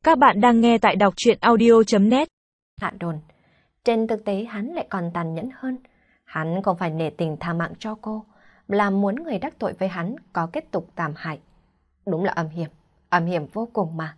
Các bạn đang nghe tại đọc truyện audio.net. Hạ đồn. Trên thực tế hắn lại còn tàn nhẫn hơn. Hắn không phải nể tình tha mạng cho cô, là muốn người đắc tội với hắn có kết tục tàn hại. Đúng là âm hiểm vô cùng mà.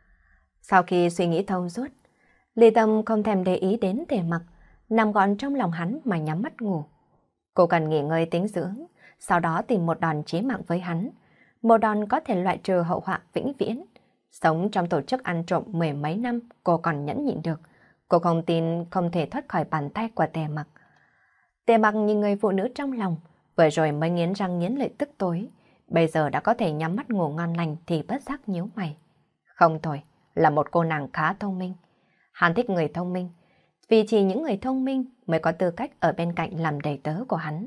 Sau khi suy nghĩ thông suốt, Ly Tâm không thèm để ý đến Tề Mặc, nằm gọn trong lòng hắn mà nhắm mắt ngủ. Cô cần nghỉ ngơi tĩnh dưỡng, sau đó tìm một đòn chí mạng với hắn. Một đòn có thể loại trừ hậu họa vĩnh viễn. Sống trong tổ chức ăn trộm mười mấy năm, cô còn nhẫn nhịn được. Cô không tin không thể thoát khỏi bàn tay của Tề Mặc. Tề Mặc nhìn người phụ nữ trong lòng, vừa rồi mới nghiến răng nghiến lợi tức tối. Bây giờ đã có thể nhắm mắt ngủ ngon lành thì bất giác nhíu mày. Không thôi, là một cô nàng khá thông minh. Hắn thích người thông minh, vì chỉ những người thông minh mới có tư cách ở bên cạnh làm đầy tớ của hắn.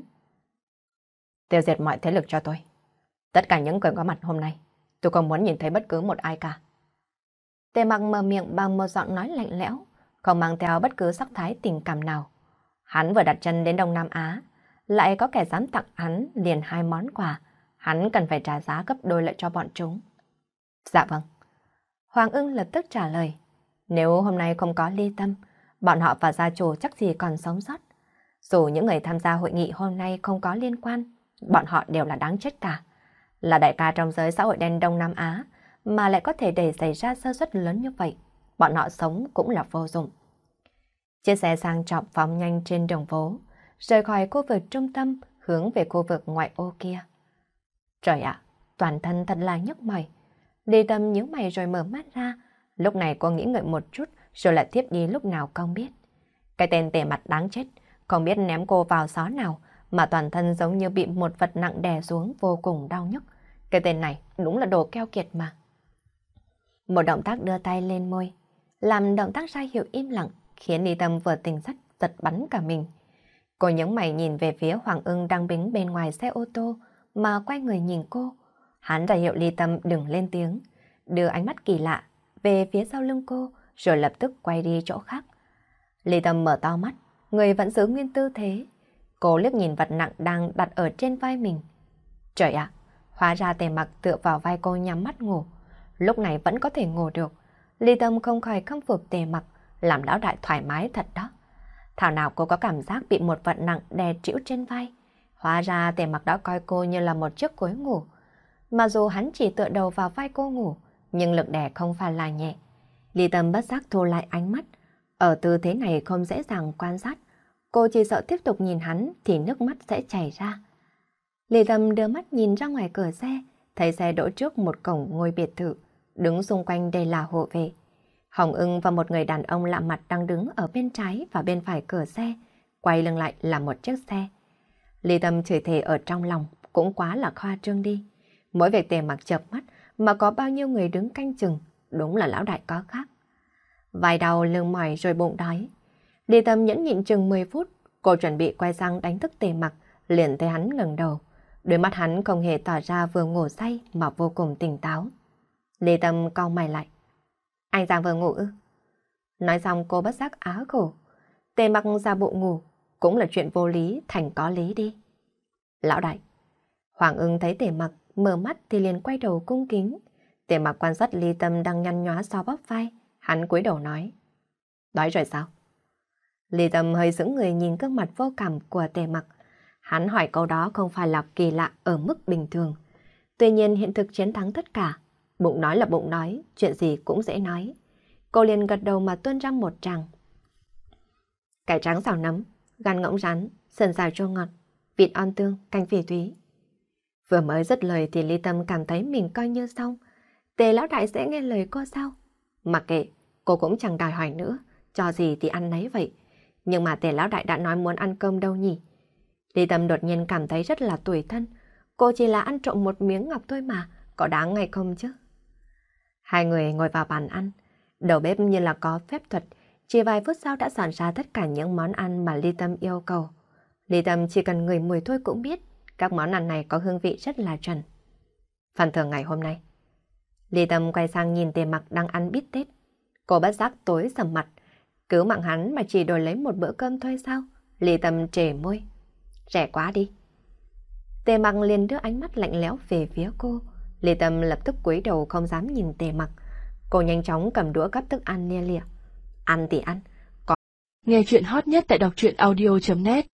Tiêu diệt mọi thế lực cho tôi. Tất cả những người có mặt hôm nay, tôi không muốn nhìn thấy bất cứ một ai cả. Tề Mặc mở miệng bằng một giọng nói lạnh lẽo, không mang theo bất cứ sắc thái tình cảm nào. Hắn vừa đặt chân đến Đông Nam Á, lại có kẻ dám tặng hắn liền 2 món quà. Hắn cần phải trả giá gấp đôi lại cho bọn chúng. Dạ vâng. Hoàng Ưng lập tức trả lời. Nếu hôm nay không có Ly Tâm, bọn họ và gia chủ chắc gì còn sống sót. Dù những người tham gia hội nghị hôm nay không có liên quan, bọn họ đều là đáng chết cả. Là đại ca trong giới xã hội đen Đông Nam Á, mà lại có thể để xảy ra sơ suất lớn như vậy. Bọn họ sống cũng là vô dụng. Chiếc xe sang trọng phóng nhanh trên đường phố, rời khỏi khu vực trung tâm, hướng về khu vực ngoại ô kia. Trời ạ, toàn thân thật là nhức mỏi. Ly Tâm nhíu mày rồi mở mắt ra. Lúc này cô nghĩ ngợi một chút, rồi lại tiếp đi lúc nào không biết. Cái tên Tề Mặt đáng chết, không biết ném cô vào xó nào, mà toàn thân giống như bị một vật nặng đè xuống vô cùng đau nhức. Cái tên này đúng là đồ keo kiệt mà. Một động tác đưa tay lên môi, làm động tác ra hiệu im lặng, khiến Ly Tâm vừa tỉnh giấc giật bắn cả mình. Cô nhướng mày nhìn về phía Hoàng Ưng đang đứng bên ngoài xe ô tô, mà quay người nhìn cô. Hắn ra hiệu Ly Tâm đừng lên tiếng, đưa ánh mắt kỳ lạ về phía sau lưng cô, rồi lập tức quay đi chỗ khác. Ly Tâm mở to mắt, người vẫn giữ nguyên tư thế. Cô liếc nhìn vật nặng đang đặt ở trên vai mình. Trời ạ, hóa ra Tề Mặc tựa vào vai cô nhắm mắt ngủ. Lúc này vẫn có thể ngủ được. Ly Tâm không khỏi khâm phục Tề Mặc, làm lão đại thoải mái thật đó. Thảo nào cô có cảm giác bị một vật nặng đè trĩu trên vai. Hóa ra Tề Mặc đã coi cô như là một chiếc gối ngủ. Mà dù hắn chỉ tựa đầu vào vai cô ngủ, nhưng lực đè không phải là nhẹ. Ly Tâm bất giác thu lại ánh mắt. Ở tư thế này không dễ dàng quan sát. Cô chỉ sợ tiếp tục nhìn hắn thì nước mắt sẽ chảy ra. Ly Tâm đưa mắt nhìn ra ngoài cửa xe, thấy xe đỗ trước một cổng ngôi biệt thự, đứng xung quanh đây là hộ vệ. Hồng Ưng và một người đàn ông lạ mặt đang đứng ở bên trái và bên phải cửa xe, quay lưng lại là một chiếc xe. Ly Tâm chửi thề ở trong lòng cũng quá là khoa trương đi. Mỗi việc Tề Mặc chợp mắt mà có bao nhiêu người đứng canh chừng, đúng là lão đại có khác. Vai đau lưng mỏi rồi bụng đói. Ly Tâm nhẫn nhịn chừng 10 phút, cô chuẩn bị quay sang đánh thức Tề Mặc, liền thấy hắn ngẩng đầu. Đôi mắt hắn không hề tỏ ra vừa ngủ say mà vô cùng tỉnh táo. Ly Tâm cau mày lại. Anh Giang vừa ngủ ư? Nói xong cô bất giác á khổ. Tề Mặc ra bộ ngủ, cũng là chuyện vô lý thành có lý đi. Lão đại. Hoàng Ưng thấy Tề Mặc mở mắt thì liền quay đầu cung kính. Tề Mặc quan sát Ly Tâm đang nhăn nhóa so bóp vai, hắn cúi đầu nói. Đói rồi sao? Ly Tâm hơi sững người nhìn gương mặt vô cảm của Tề Mặc. Hắn hỏi câu đó không phải là kỳ lạ ở mức bình thường. Tuy nhiên hiện thực chiến thắng tất cả. Bụng nói là bụng nói, chuyện gì cũng dễ nói. Cô liền gật đầu mà tuôn ra một tràng. Cải trắng xào nấm, gan ngỗng rán, sườn xào chua ngọt, vịt on tương, canh phỉ thúy. Vừa mới dứt lời thì Ly Tâm cảm thấy mình coi như xong. Tề lão đại sẽ nghe lời cô sao? Mặc kệ, cô cũng chẳng đòi hỏi nữa, cho gì thì ăn nấy vậy. Nhưng mà Tề lão đại đã nói muốn ăn cơm đâu nhỉ? Ly Tâm đột nhiên cảm thấy rất là tủi thân. Cô chỉ là ăn trộm một miếng ngọc thôi mà, có đáng hay không chứ? Hai người ngồi vào bàn ăn. Đầu bếp như là có phép thuật, chỉ vài phút sau đã soạn ra tất cả những món ăn mà Ly Tâm yêu cầu. Ly Tâm chỉ cần ngửi mùi thôi cũng biết, các món ăn này có hương vị rất là chuẩn. Phần thưởng ngày hôm nay. Ly Tâm quay sang nhìn Tề Mặc đang ăn bít tết. Cô bất giác tối sầm mặt. Cứ mạng hắn mà chỉ đổi lấy một bữa cơm thôi sao? Ly Tâm trề môi. Rẻ quá đi. Tề Mặc liền đưa ánh mắt lạnh lẽo về phía cô. Ly Tâm lập tức cúi đầu không dám nhìn Tề Mặc. Cô nhanh chóng cầm đũa gắp thức ăn lia lịa. Ăn thì ăn. Nghe chuyện hot nhất tại đọc truyện audio.net